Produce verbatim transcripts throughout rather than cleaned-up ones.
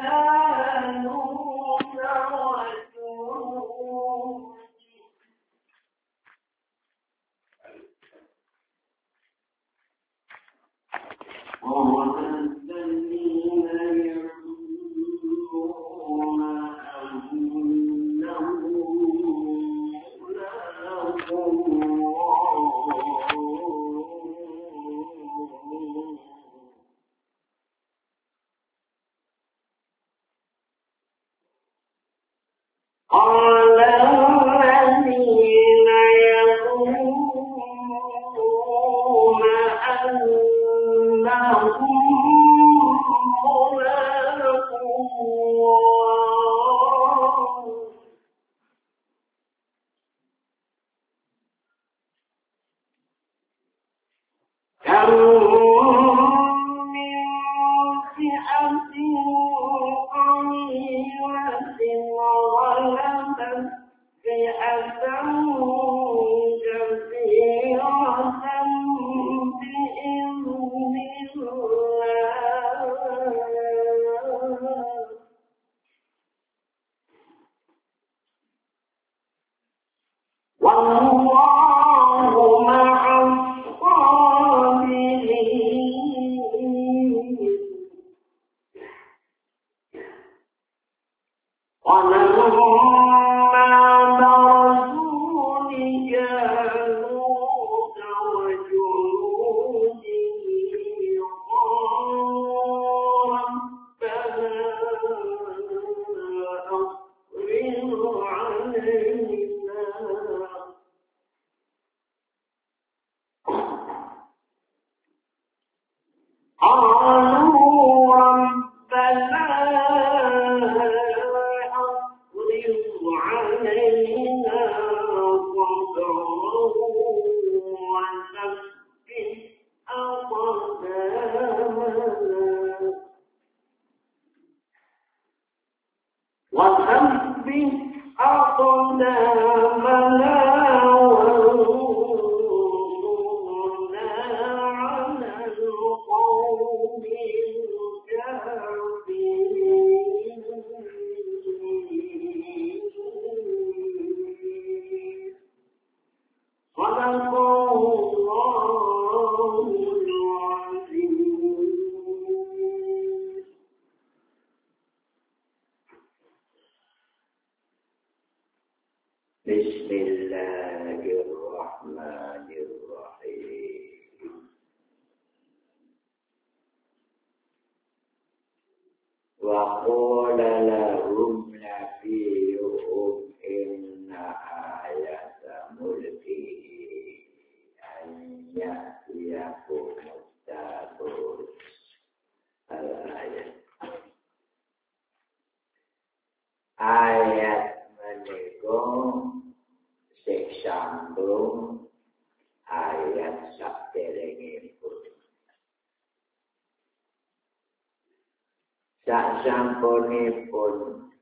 Sasampunipun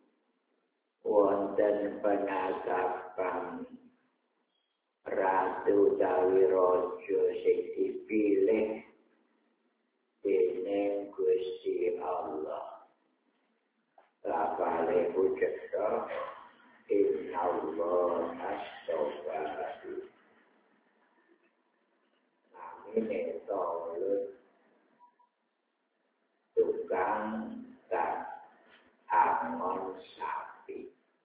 wonten penatapan Ratu utawi raja sing dipilih dening Gusti Allah. Lapale pucetha innallaha astaghfara. Namine Tolut tukang tak angon sapi.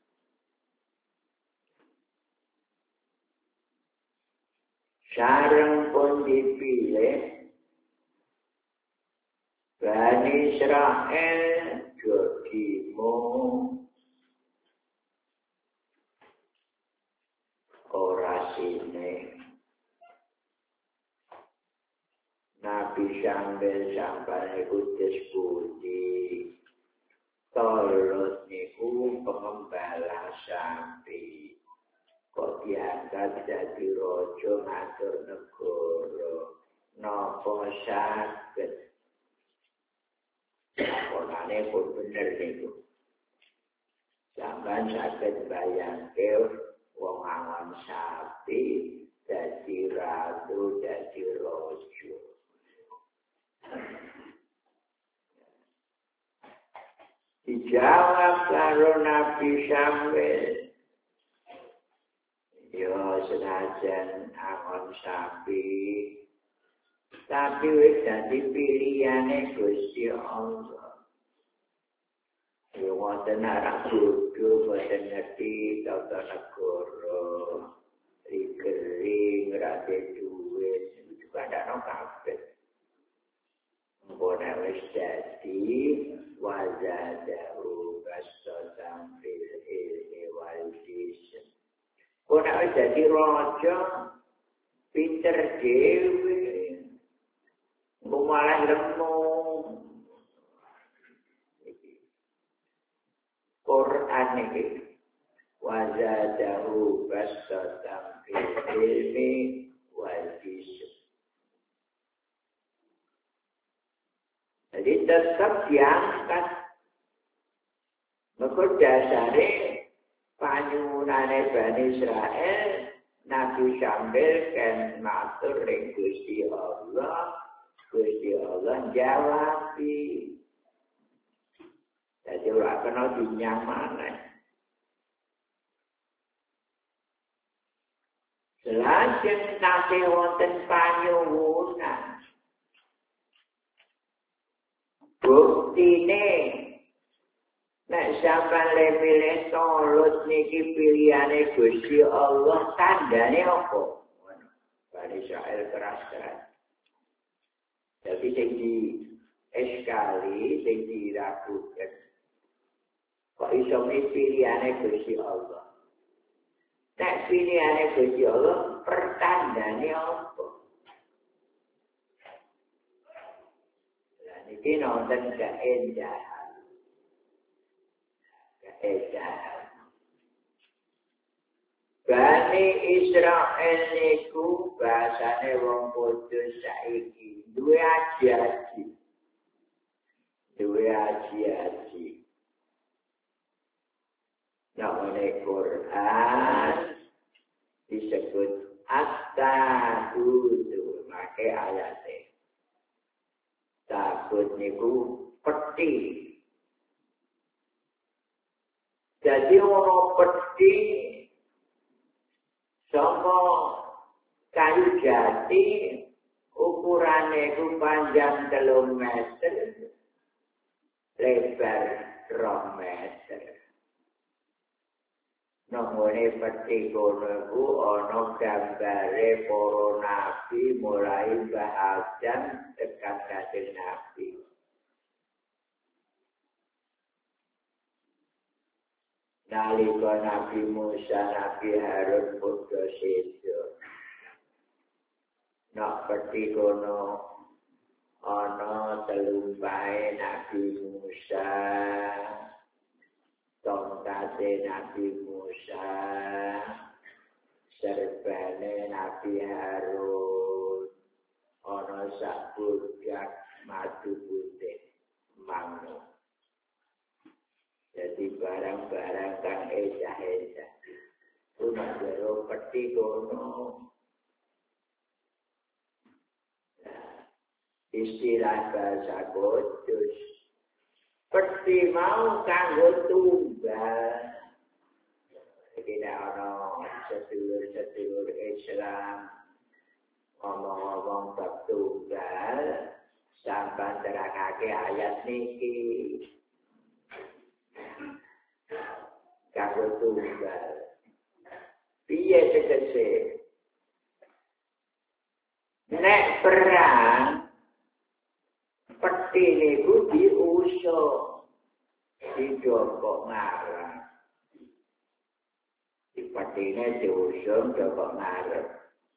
Sareng pun dipilih Bani Israel jodimu orasine Nabi sambil sampai kudus putih Tolut niku pengembala sapi. Kok diangkat jadi raja ngatur negara. Napa saged? Lakonane pun bener niku. Sampeyan saged bayangke wong angon sapi dadi ratu dadi raja. dijawab karo Nabi Sambil. Yo senajan angon sapi, tapi wis dadi pilihane Gusti Allah. Yo wonten arah bodho boten ngerti tata negara, rikering rate duit, itu kadang kabeh. Mbona wis dadi wazadahu bastotam fil ilmi wal jism. Mbona wis dadi raja pinter dhewe. Mbok malah lemu. Quran iki wazadahu bastotam fil ilmi wal jism. Jadi tetap diangkat. Maka dasare panyuwunane Bani Israel, Nabi Sambil kan matur ring Gusti Allah, Gusti Allah jawabi. Jadi ora kena dinyamane. Selajeng nate wonten panyuwunan. Buktine nek sampeyan le milih salat niki pilihane Gusti Allah tandane apa? Bani Israil keras-keras. Jadi sing di eskali sing diragukan. Kok iso pilihane Gusti Allah? Nek pilihane Gusti Allah pertandane apa? Ini nonton keindahan. Keindahan. Bani Israel niku bahasane wong kudus saiki duwe aji-aji. Duwe aji-aji. Namane Quran disebut at-tahudu, make ayate. Takut niku peti. Jadi ono peti saka kayu jati ukurane ku panjang telung meter, lebar rong meter. Nomone peti kono ku ana gambare para nabi mulai Mbah Adam tekan Kanjeng Nabi. Nalika Nabi Musa, Nabi Harun padha sedo. Nak peti kono ana telumpahe Nabi Musa. Tongkate Nabi Musa, serbane Nabi Harun, ana sak budak madu putih mangu. Jadi barang-barang kang edah-edah. Rumah jero peti kono. Nah, istilah bahasa Kudus. Peti mau kanggo tunggal. Iki nek ana sedulur-sedulur Islam ngomong-ngomong bab tunggal, sampeyan terangake ayat niki. Kanggo tunggal. Piye tegese? Nek perang peti niku diusuk. Dijokok ngarep. Di petine diusung jokok ngarep.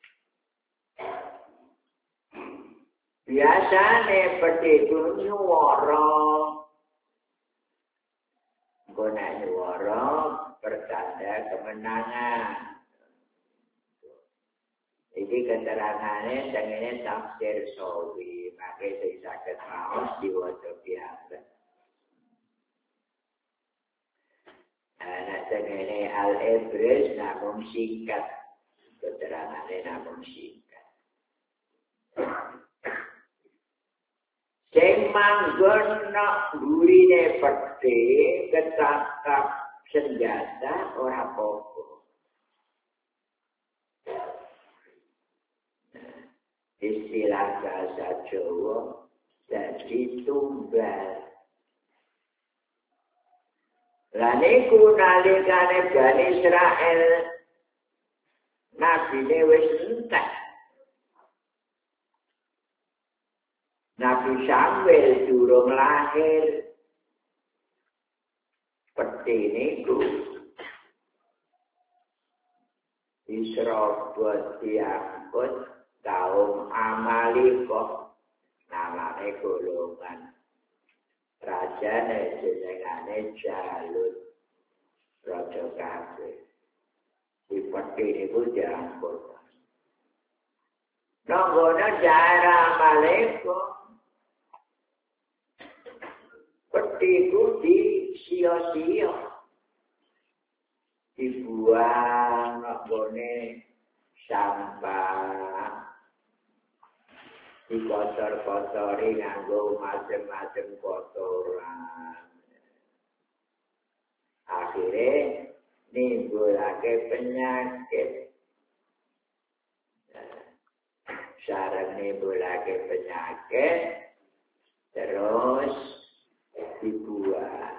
Biasane peti itu nyuwara. Guna nyuwara pertanda kemenangan. Jadi keterangannya tengene tafsir Sawi, maka saya sakit maos diwaca biasa. Anak tengene Al-Ibris namun singkat, keterangannya namun singkat. Sing manggon nak gurine peti ketatap senjata ora apa-apa. Istilah bahasa Jawa jadi tumbal. Lah niku nalikane Bani Israel nabine wis entek. Nabi Samuel durung lahir. Peti niku diserobot diangkut kaum Amalika, namane golongan rajane jenengane Jalut, raja kabeh. Di peti niku diangkut. Nonggone daerah Amalika, peti ku di sia-sia, dibuang nonggone sampah. Dikotor-kotori nganggo macam-macam kotoran. Akhirnya nimbulake penyakit. Sarang nimbulake penyakit, terus dibuang.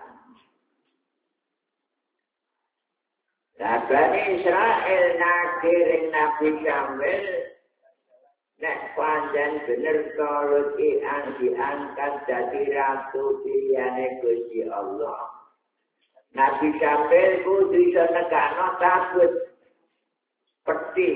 Nah, Bani Israel nakirin Nabi Samuel, nek panjang bener kalau diang diangkat jadi ratu pilihane Gusti Allah. Nabi Samuel ku bisa negakno takut peti.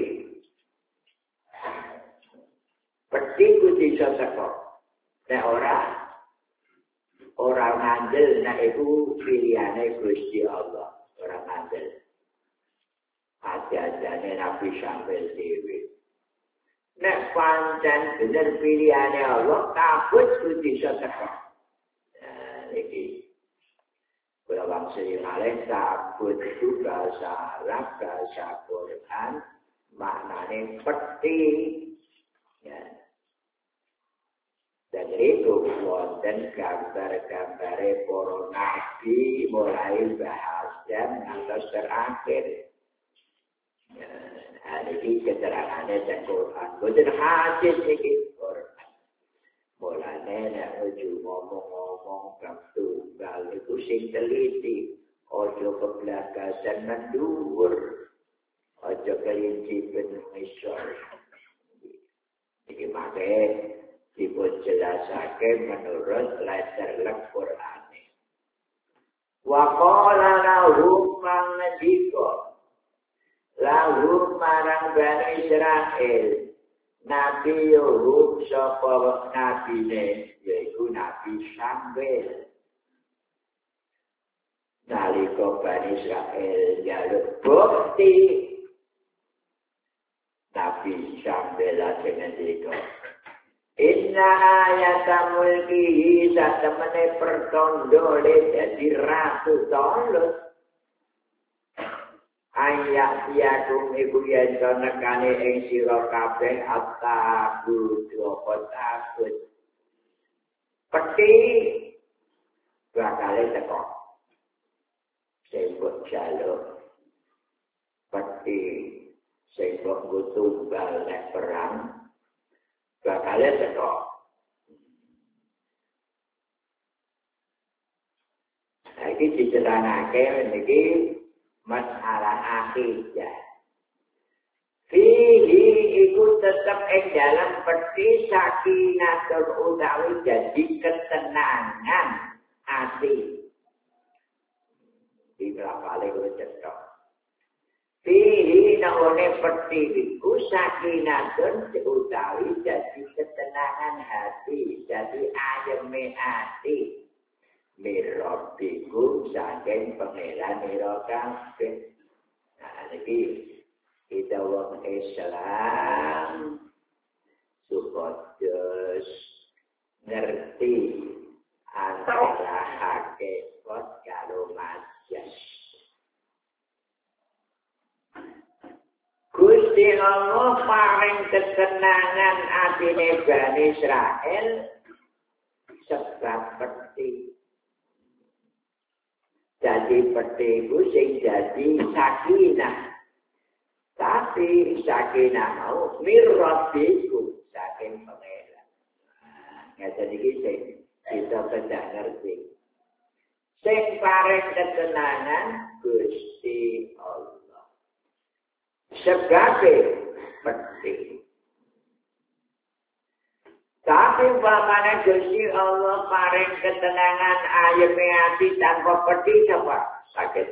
Peti ku bisa teko. Nek ora ora ngandel nek iku pilihane Gusti Allah, ora ngandel. Aja-ajane Nabi Samuel dhewe. Nek pancen bener pilihane Allah, kabut kudu iso teko. Nah, iki kula wangsuli malih kabut itu bahasa Arab, bahasa Quran, maknane peti. Ya. Dan itu wonten gambar-gambare para nabi mulai bahasan ngantos terakhir. Ya. Ini keterangannya dan Quran. Bukan hadis ini Quran. Mulanya nek ojo ngomong-ngomong bab tunggal itu sing teliti. Ojo kebelakasan mendur. Ojo kelinci penuh isor. Ini makanya disebut jelasake menurut letter Quran. Wa qala lahum mangdika lahu marang Bani Israel Nabi Yahud sapa nabine yaiku Nabi Samuel. Nalika Bani Israel jaluk bukti Nabi Samuel lajeng ngendika inna ayata mulkihi satemene pertondole dadi ratu tolus ayat yakum iku yen nekane ing sira kabeh ataku apa takut peti bakal teko sing mbok jaluk peti sing mbok tunggal nek perang bakal teko. Nah, iki dicelanake niki masalah akidah. Fihi iku tetap ing dalam peti sakinatun utawi jadi ketenangan hati. Di belakang itu cetok. Fihi nangone peti iku sakinatun utawi jadi ketenangan hati, jadi ayeme hati. Mirrobikum saking pangeran ira kabeh. Nah iki kita wong Islam supados ngerti antara hakikat karo majas. Gusti Allah paring ketenangan atine Bani Israel sebab peti. dadi peti ku sing dadi sakinah. Tapi sakinah mau mirrabbiku saking pangeran. Ngeten iki sing kita kedah ngerti. Sing paring ketenangan Gusti Allah. Sebagai peti. Tapi umpamane Gusti Allah paring ketenangan ayeme ati tanpa peti apa? Sakit.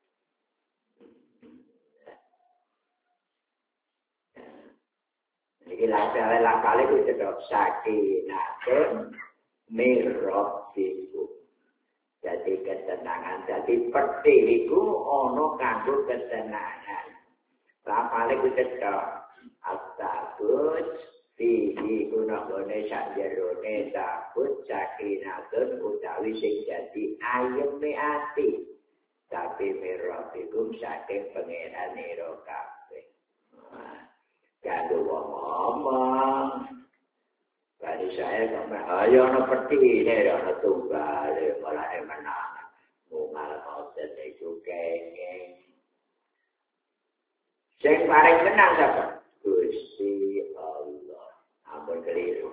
Iki lha lakale ku cedhok sakinatun mirrabbiku. Jadi ketenangan, jadi peti iku ana kanggo ketenangan. Lakale ku cedhok astabut Fihi guna-guna sakjerone takut sakinatun utawi sing dadi ayeme ati. Tapi mirrabbikum saking pangeran ira kabeh. Kanggo wong ngomong. Bari saya kok ayo ana petine ana tunggal malah menang. Mungal koten iku kenging. Sing paling menang sapa? Gusti Allah. Ampun keliru.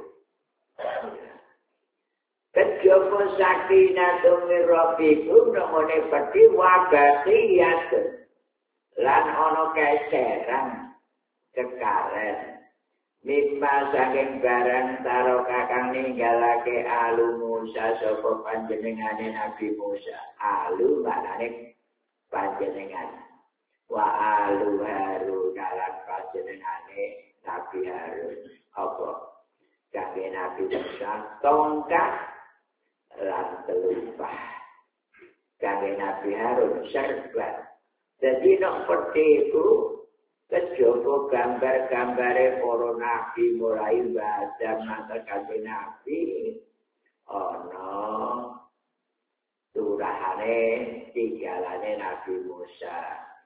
Kejaba sakinatun mirrabbikum namane peti wabatiyatun. Lan ana keseran kekaren. Mimma saking barang taro kakang ninggalake alu Musa sapa panjenengane Nabi Musa. Alu maknane panjenengan. Wa alu Harun lan panjenengane Nabi Harun. Apa? Kangge Nabi Musa tongkat lan telumpah. Kangge Nabi Harun serban. Jadi nok petiku kejaba gambar-gambare para nabi mulai Adam ngantos kangge Nabi ana turahane tigalane Nabi Musa.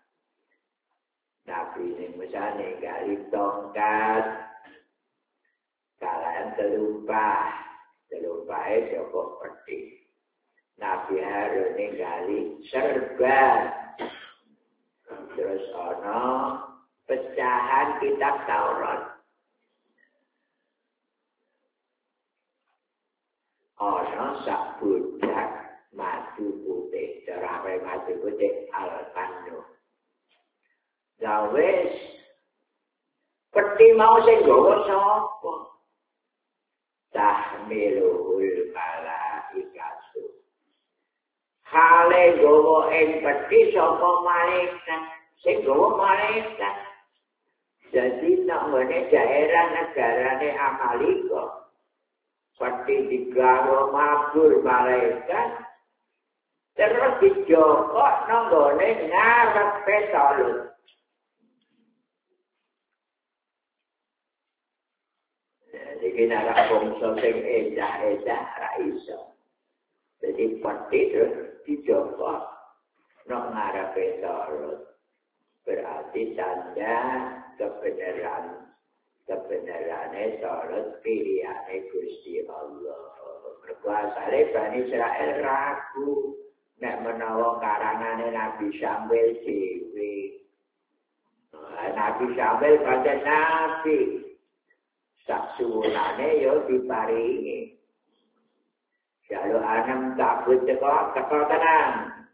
Nabi Musa ningali tongkat kalian telumpah, telumpahnya saka peti. Nabi Harun ningali serban. Terus ana pecahan kitab Taurat. Ana sak budak madu putih, cara madu putih al-panu. Gawes peti mau sing gawa sapa? Tahmiluhul malaikatu. Hale gawa ing peti sapa malaikat? Sing gawa malaikat. Jadi nak ngene daerah negarane Amalika. Peti digawa mabur malaikat. Terus dijokok nang gone ngarepe Talut. Iki nara bangsa sing edah-edah ra iso. Jadi peti itu dijokok nang ngarepe Talut. Berarti tanda kebenaran kebenarannya Talut pilihane Gusti Allah. Berkuasane Bani Israel ragu nek menawa karangane Nabi Samuel dhewe. Nabi Samuel pancen nabi. Sak suwunane yo diparingi. Jaluk anem kabut teko teko tenan.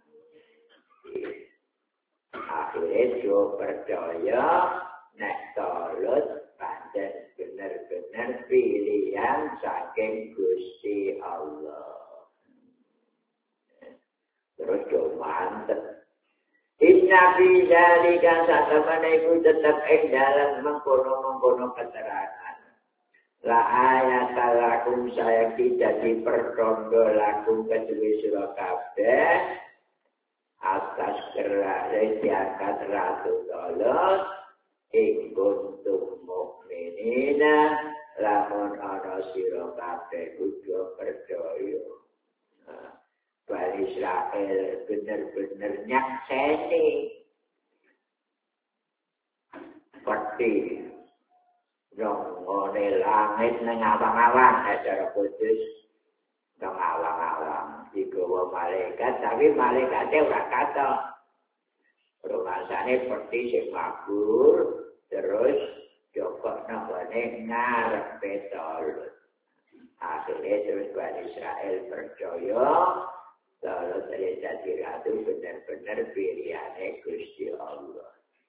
Akhirnya jo percaya nek Talut pancen bener-bener pilihan saking Gusti Allah. Terus jo mantep. Inna fi dzalika satamane iku tetep ing dalem mengkono-mengkono keterangan. La ayat lakum saya tidak dipertondo lakum kedua surah kabeh atas kerajaan diangkat ratu Talut ing kuntum mukminina lamun ana sira kabeh kudu percaya. Bani Israel bener-bener nyakseni peti Nongone langit nang awang-awang acara kudus nang awang-awang. digawa malaikat tapi malaikate ora katok. Rumasane peti sing mabur terus jokok nambane ngarep betol. Akhirnya terus Bani Israel percaya kalau saya jadi ratu benar-benar pilihannya Gusti Allah.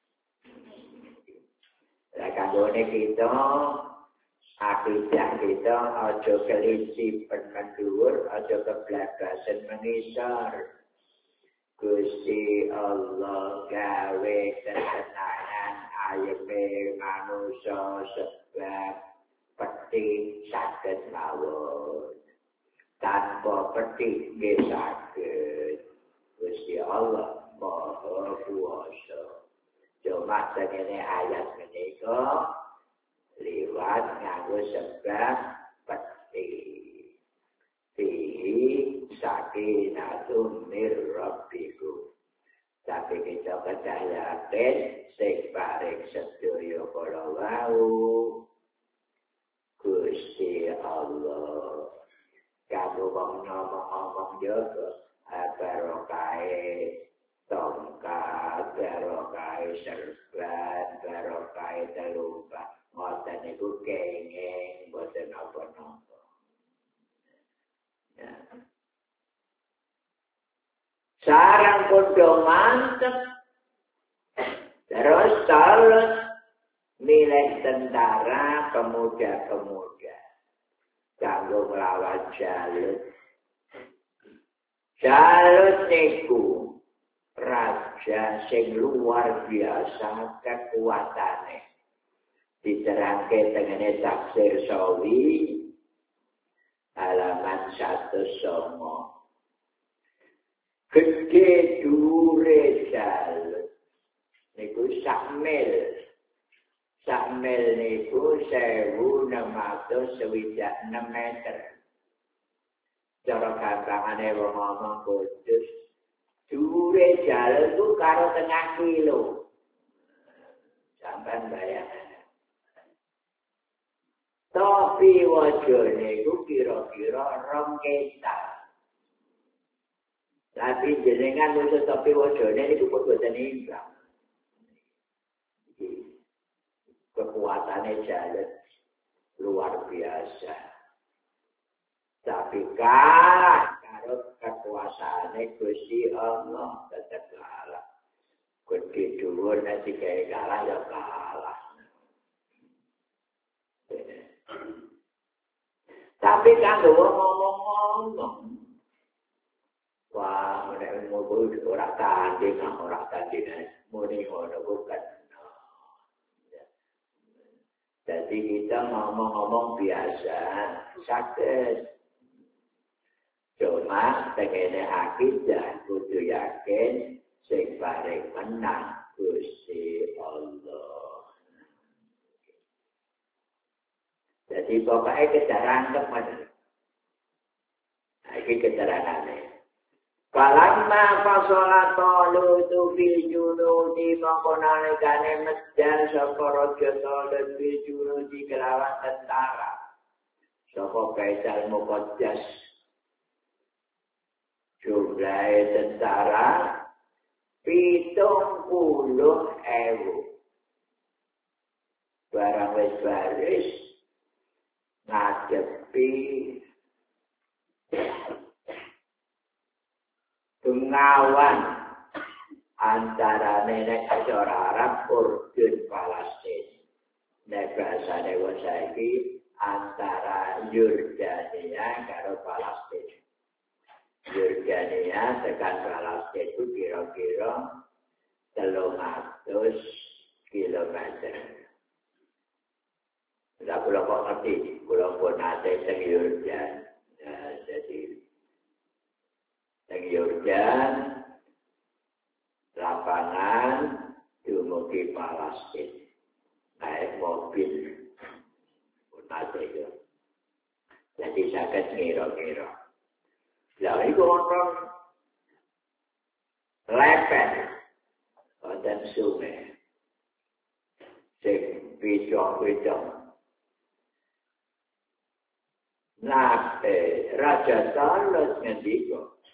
Lah kanggone kita akidah kita aja kelinci penendur, aja keblabasan mengisar. Gusti Allah gawe kesenangan ayeme manusia sebab peti saged mawon. Tanpa peti nggih saged. Gusti Allah Maha Kuwasa. Cuma sakjane ayat menika liwat nganggo sebab peti. Fihi sakinatun mir rabbikum. Tapi kita percaya ben sing paring sedaya para wau Gusti Allah. Kamu ngomong-ngomong juga barokai tongkat, barokai serban, barokai telumpa. Ngoten niku kenging boten napa-napa. Ya. Sarang podo mantep. Terus terus milih tentara pemuda-pemuda. Kanggo nglawan Jalut. Jalut niku raja sing luar biasa kekuatane. Diterangke tengene tafsir Sawi halaman satu songo. Gede dure Jalut. Niku sak mil. Sak mil niku seribu enam ratus swidak enam meter. Cara gampangane wong ngomong kudus. Dure Jalut ku karo tengah kilo. Sampeyan bayangane. Tapi wajone ku kira-kira rong ketak. Tapi jenengan nulis topi wajone niku kok boten imbang. Kekuatannya Jalut luar biasa. Tapi kalah karo kekuasaane Gusti Allah tetep kalah. Gede dhuwur nek digawe kalah ya kalah. Tapi kanggo ngomong-ngomong. Wah, nek ngono ora tanding, ora tanding. Muni ngono bukan. Jadi kita ngomong-ngomong biasa, sakit. Cuma tengene akidah kudu yakin sing paling menang Gusti Allah. Jadi pokoknya kita rangkep aja. Ini keterangannya. Falamma fasala Talutu fil junudi mengkonalikane medal sapa raja Talut fil junudi kelawan tentara. Sapa Baitul Muqaddas. Jumlah tentara pitung puluh ewu. Barang wis baris ngadepi pengawan antara nenek orang Arab Urdun Palestina. Nek bahasane wong saiki antara Yordania karo Palestina. Yordania tekan Palestina itu kira-kira telung atus kilometer. Tidak perlu kok ngerti, kalau pun ada yang Yordan. Nah, jadi, yang Yordan, lapangan, diumuki Palestina. Naik mobil, pun ada itu. Jadi, sakit ngira-ngira. Lalu itu orang lepen, dan sungai. Sing bidang-bidang. Nah, eh, Raja Talut ngendika,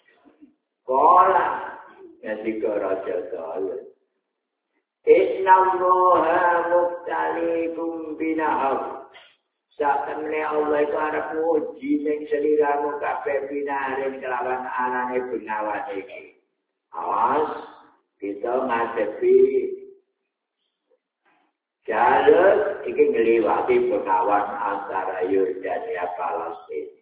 Kala ngendika Raja Daud. Inna Allaha mubtaliikum binahar. Sak temene Allah iku arep nguji ning sliramu kabeh binaring kelawan anane bengawan iki. Awas kita ngadepi jalur iki ngliwati bengawan antara Yordania Palestina.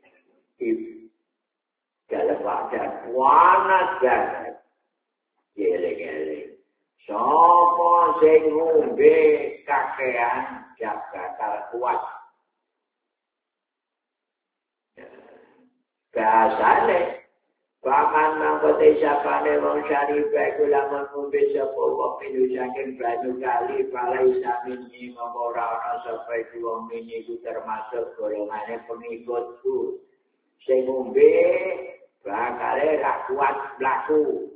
Dalam keadaan panas banget. Geleng-geleng. Sapa sing ngombe kakean gak bakal kuat. Bahasane paman mangkote sapane wong syarifah iku lamun ngombe sapa wong pindho saking banyu kali palai samini mongko ora ana sapa iku wong mini iku termasuk golongane pengikutku. Sing ngombe bakale ra kuat mlaku.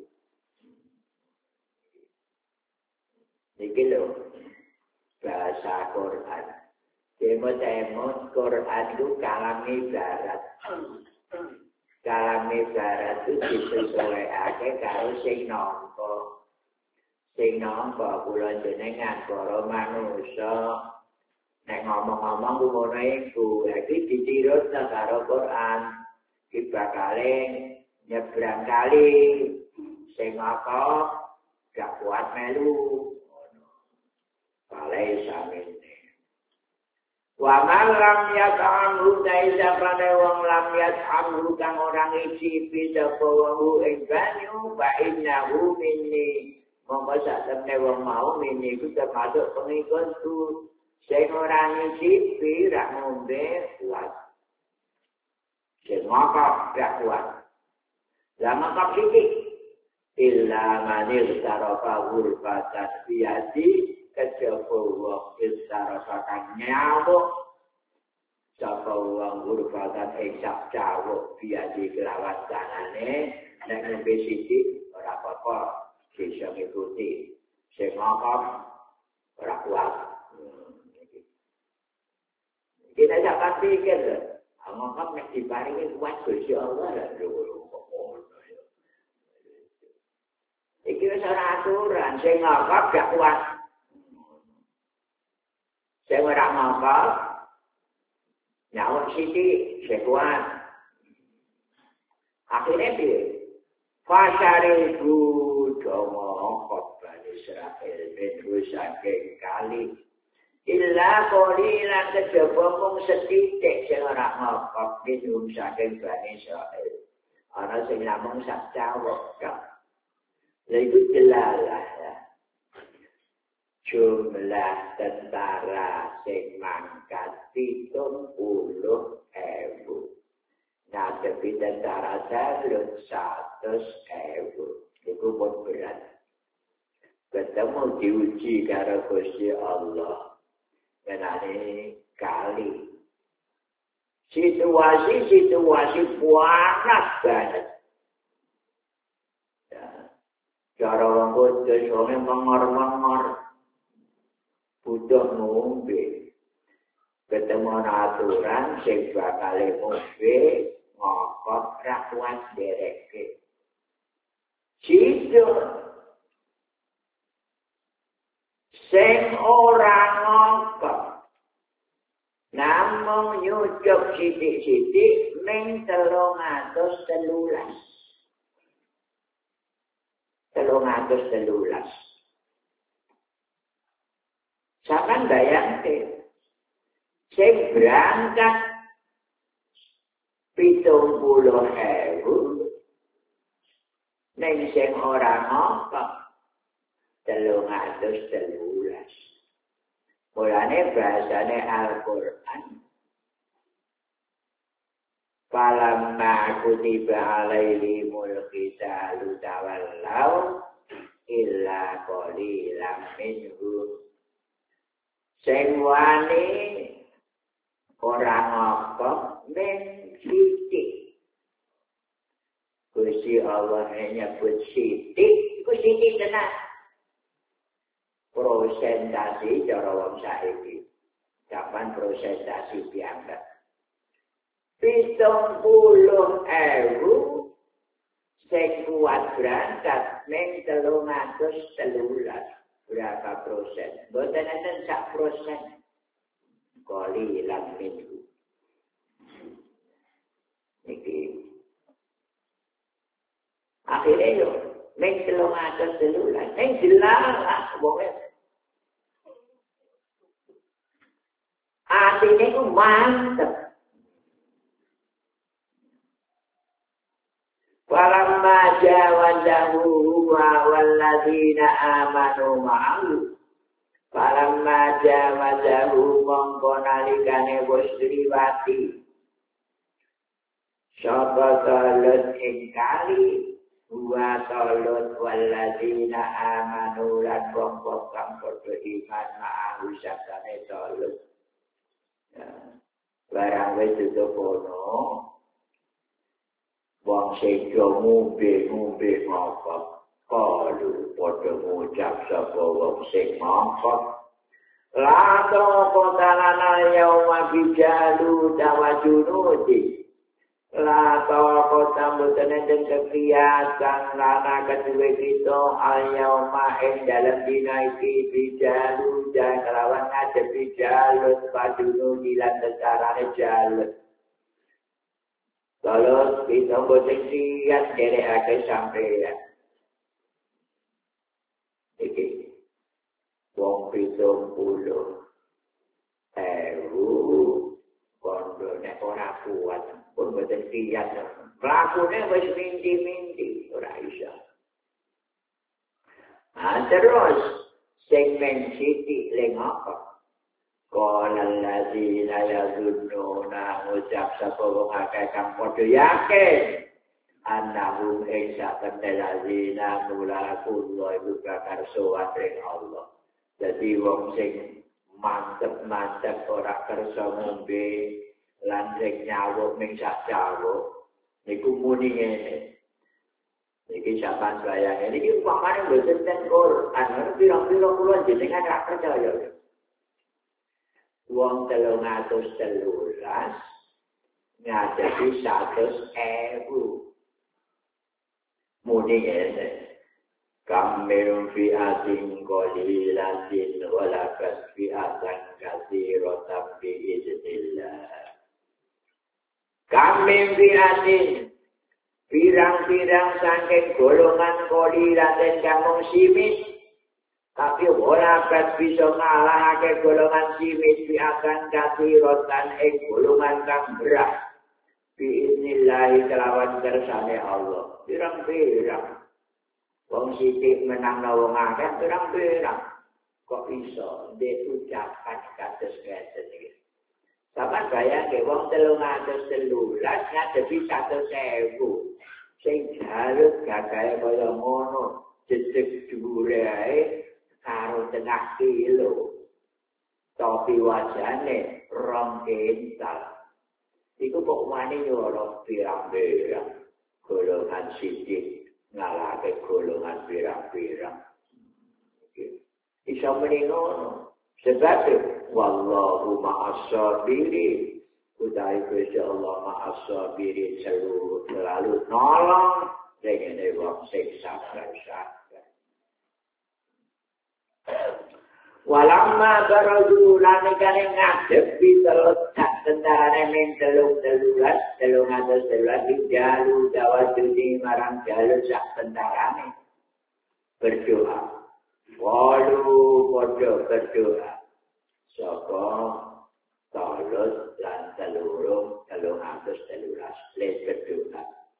Iki lho bahasa Quran. Temot-temot Quran itu kalami barat. Kalami barat itu disesuaiake karo sing nampa. Sing nampa kula jenengan para manusa nek ngomong-ngomong ku ngono iku, iki ditirut karo Quran. Iki bakale nyebrang kali sing apa gak kuat melu. Palai samene. Wa man lam yata'amhu taisa pada wong lam yat'amhu kang orang icipi sapa wong ing banyu fa innahu minni. Monggo sak temne wong mau minni iku termasuk pengikutku. Sing ora ngicipi ra ngombe kuat. Sing maka gak kuat. Lah maka iki illa manil sarafa ghurfatan biadi kejaba wong isarafakan nyawuk sapa wong ghurfatan ing sak cawuk biadi kelawan tanane nek ngombe sithik ora apa-apa bisa ngikuti sing ngokok ora kuat. Kita jangan pikir ngokok nek diparingi kuat Gusti Allah lah lho. Iki wis ora aturan sing ngokok gak kuat. Sing ora ngokok nyawuk sithik sing kuat. Akhirnya piye? Fasare iku domo Bani Israil terus saking kali illa qalilan kejaba mung sethithik sing ora ngokok minum saking Bani Israil. Ana sing namung sak cawuk kok. Lha iku jelalah ya. Jumlah tentara sing mangkat pitung puluh ewu. Nah, tapi tentara Jalut seratus ewu. Itu pun berat. Ketemu diuji karo Gusti Allah. Menani kali. Situasi-situasi panas banget. Ya. Cara orang kudus, orang mengor-mengor. Butuh ngombe. Ketemu aturan, sing bakal ngombe, ngokok, rakuat dereke. Situ. Sing ora ngokok. Namung nyucuk sidik-sidik, ming telung atus telulas. Telung atus telulas. Sampeyan bayangke. Sing berangkat pitung puluh ewu. Ning sing ora ngokok. Telung atus telulas. Mulane bahasane Al-Qur'an. Falamma kutiba alaihimul qitalu tawallaw illa qalilan minhum. Sing wani ora ngokok men sithik. Gusti Allah nyebut sithik, iku sithik tenan. Prosentasi cara wong saiki. Kapan prosentasi piyambak? Pitung puluh ewu sing kuat berangkat ning telung atus telulas berapa persen mboten enten sak persen kali lan minggu iki akhirnya yo ning telung atus telulas ning jelas wong atine ku mantep. Falamma jawazahu huwa walladzina amanu ma'ahu. Falamma jawazahu mongko nalikane wis liwati. Sapa talut ing kali huwa talut walladzina amanu lan wong kang padha iman ma'ahu sakane talut. Barang wis tutup ono wong sing ngombe-ngombe ngopok kalu padha ngucap sapa wong sing ngopok la to kotalana yauma bijalu tawajunudi la to kotamutene den kegiatan lana kedue kita al yauma ing dalem dina iki bijalu kelawan ngadepi jalur padunu dilan tecarane jalur. Kalau kita boleh siap dari akhir sampai ya. Iki, wong pitung puluh ewu kondo nek ora kuat pun boleh siap. Pelakunya wis minti-minti ora iso. Nah terus segmen siti leng apa? Qala alladzina yazunnuna ngucap sapa wong akeh kang padha yakin annahum isa alladzina nulaku wa iku karso ing Allah. Dadi wong sing mantep-mantep ora kersa ngombe lan sing nyawuk ning sak jawuk niku muni ngene. Iki sampean bayang iki umpamane mboten ten Quran, pira-pira kula jenengan ra percaya. Wong telung atus telulas ngadepi satus ewu. Muni ngene. Kamil fi atin qalilatin wala kasfi atan katsiratan bi idznillah. Kamil fi atin pirang-pirang saking golongan qalilatin kamung simit tapi ora bisa ngalahake golongan simit bi akan katsiratan ing golongan kang berat. Biiznillah kelawan kersane Allah. Pirang-pirang wong sithik menangna wong akeh pirang-pirang. Kok iso ndek ucapan kados ngeten iki. Sampeyan bayangke wong telung atus telulas ngadepi satus ewu. Sing jaluk gagahe kaya ngono, jejeg dhuwure ae karo tengah kilo. Topi wajane rong kental. Iku kok wani nyoro pirang-pirang golongan sithik ngalahake golongan pirang-pirang. Iso muni ngono. Sebab wallahu ma'as-sabirin. Utawi Gusti Allah ma'as-sabirin selalu nolong dene wong sing sabar-sabar. Walamma barazu lanikane ngadepi teletak tentarane men telung telulas telung atus telulas jalu dawajudi marang jalu sak tentarane berdoa walu podo berdoa saka talut lan telurung telung atus telulas les berdoa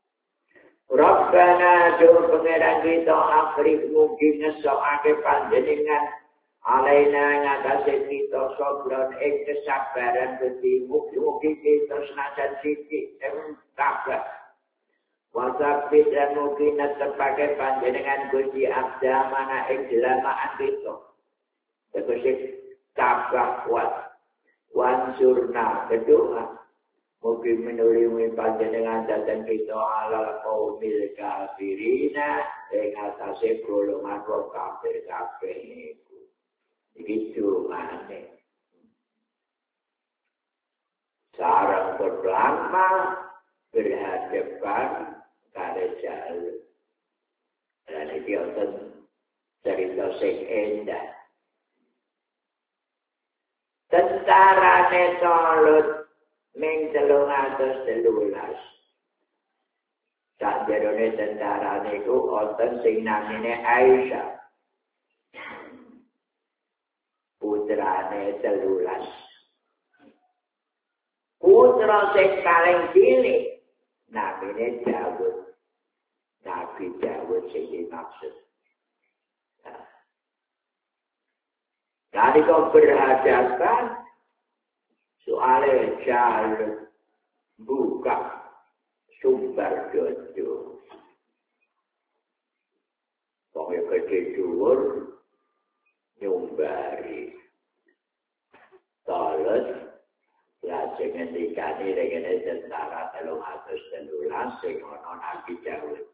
Rabbana jur pengeran kita akhir mungkin ngesokake panjenengan alaina ngatasi kita sobron ing kesabaran beti mugi-mugi kita senajan siti ing kabah wasabit dan mugi netepake panjenengan Gusti abda mana ing jelamaan kita tegese kabah kuat wansurna berdoa mugi menulungi panjenengan datang kita ala qaumil kafirina ing atase golongan wong kafir kabeh. Begitu aneh. Sarang berlama berhadapan pada jalur. boten cerita sing endah. Tentarane Talut ming telung atus telulas. Sakjerone tentarane iku wonten sing namine Aisyah. Putrane telulas. Putra sing paling cilik namine Dawud. Nabi Dawud sing dimaksud. Dari kau berhadapan, soalnya jalan buka sumber dodo. Pokoknya gede dhuwur nyumbari. Talut lajeng ngendikani dengan tentara telung atus telulas sing ana Nabi Dawud.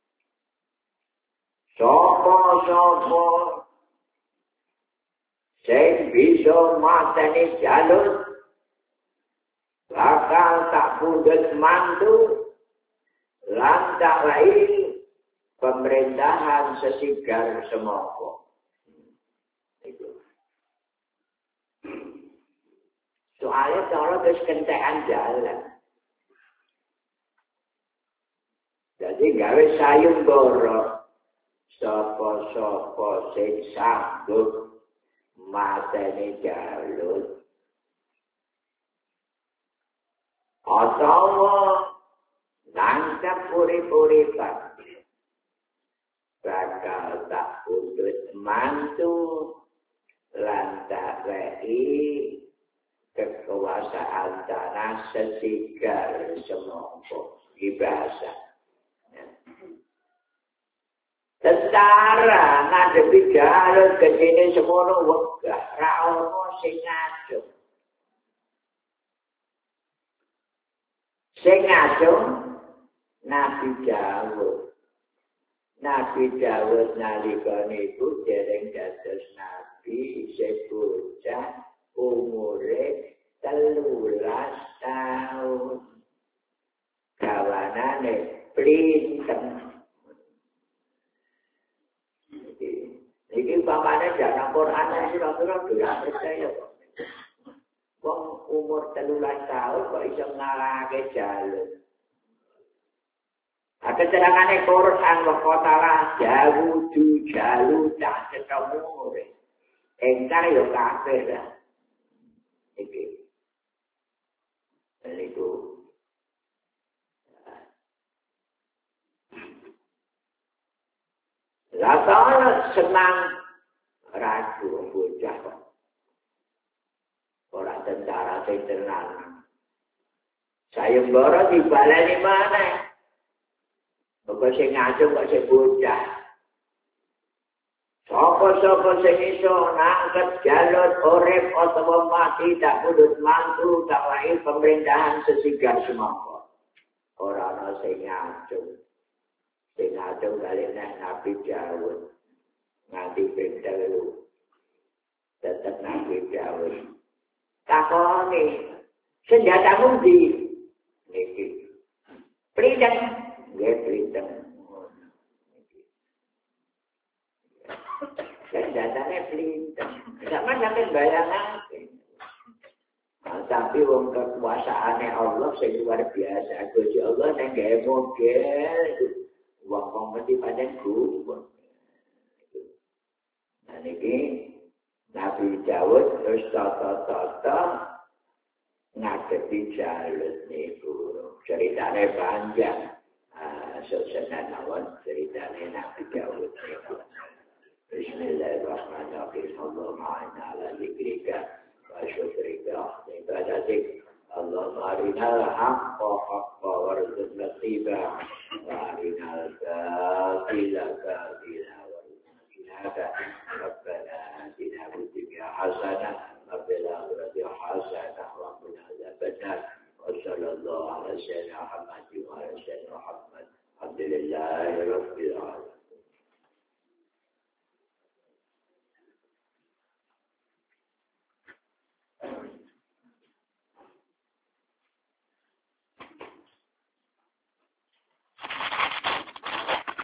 Sopo-sopo sing bisa mateni Jalut bakal tak pundhut mantu lan tak lain pemerintahan sesigar semoko. Itu. Soalnya kalau terus kentekan jalan. Jadi gawe sayung goro sopo-sopo sing sanggup mateni Jalut. Atau nangkap puri-puripan. Bakal tak pundhut mantu lan tak rei kekuasaan tanah sesigar semongko. Ibasa. Tentara ngadepi Jalut kesini semono wegah ra ono sing ngajeng. Sing ngajeng Nabi Dawud. Nabi Dawud nalika niku dereng dados nabi isih bocah umure telulas taun. Kawanane plinteng. Iki pamane jana Quran sira-sira durung percaya kok. Wong umur telulas tahun kok iso ngalahake Jalut. Ada terangane Quran wa qatala Dawudu Jalut tak ketemu. Engkar yo kafir dah. Iki. Itu. Rasanya senang ragu bocah kok. Orang tentara sing tenan. Sayembara dibaleni mana? Bapak sing ngajeng kok sing bocah. Sapa-sapa sing iso nangkep Jalut urip utawa mati tak pundhut mantu tak wae pemerintahan sesigar semangka. Ora ana sing ngajeng. Sing ngajeng kali Nabi Dawud. Nganti ping telu. Tetep Nabi Dawud. Takoni, senjatamu di niki. Plinteng, nggih plinteng. Senjatane plinteng. Sampeyan sampe bayangake. Nah, tapi wong kekuasaane Allah sing luar biasa. Gusti Allah nek gawe model wong mesti pancen gumun. Nah niki Nabi Dawud terus tata-tata ngadepi Jalut niku. Ceritane panjang. Ah, susunan mawon ceritane Nabi Dawud niku. Bismillahirrahmanirrahim. Allahumma ala zikrika wa syukrika wa ibadatik. Allahumma arinal haqqa haqqa warzuqna ittiba'ah wa arinal batila